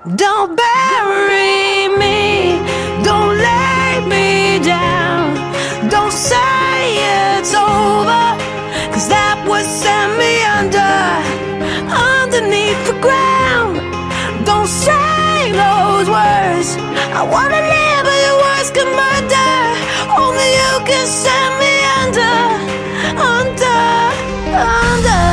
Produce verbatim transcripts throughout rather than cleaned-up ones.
Don't bury me, don't lay me down. Don't say it's over, 'cause that would send me under, underneath the ground. Don't say those words, I wanna live but your words can murder. Only you can send me under, under, under.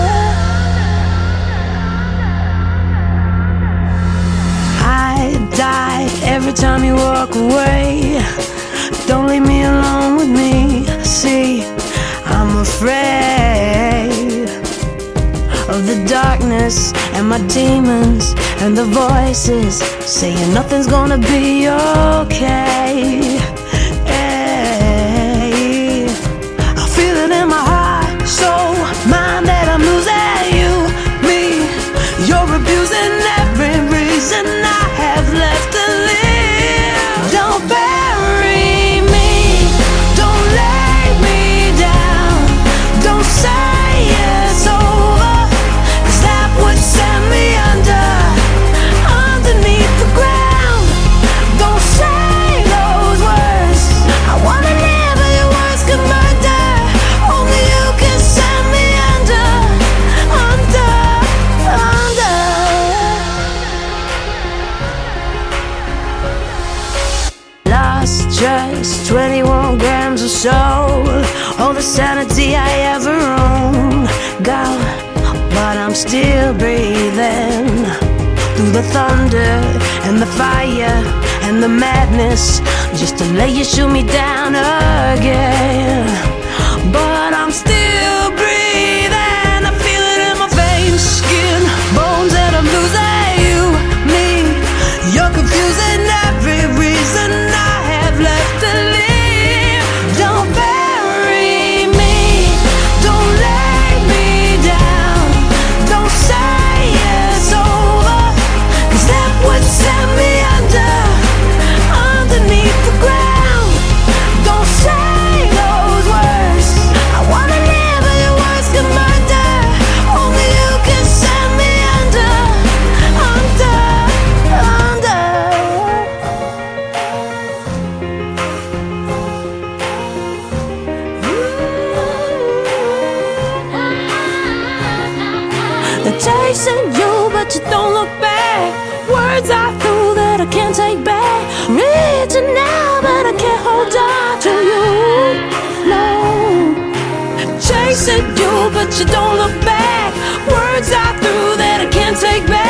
Die every time you walk away. Don't leave me alone with me. See, I'm afraid of the darkness and my demons and the voices saying nothing's gonna be okay. Hey, I feel it in my heart, soul, mind that I'm losing you, me. You're abusing every reason I have left to live. Don't bury me, don't lay me down. Don't say it's over, 'cause that would send me under, underneath the ground. Don't say those words, I wanna live but your words can murder. Only you can send me under, under, under. Just twenty-one grams of soul, all the sanity I ever owned, gone, but I'm still breathing. Through the thunder and the fire and the madness, just to let you shoot me down again. But I'm still breathing, I feel it in my veins, skin, bones, and I'm losing you, me. You're confusing every reason I have left to live. Don't bury me, don't lay me down. Don't say it's over, 'cause that would send me under, underneath the ground. Don't say those words, I wanna live but your words can murder. Only you can send me under, under, under. They're chasing you, but you don't look back. Words I threw that I can't take back. Reaching now, but I can't hold on to you. No. Chasing you, but you don't look back. Words I threw that I can't take back.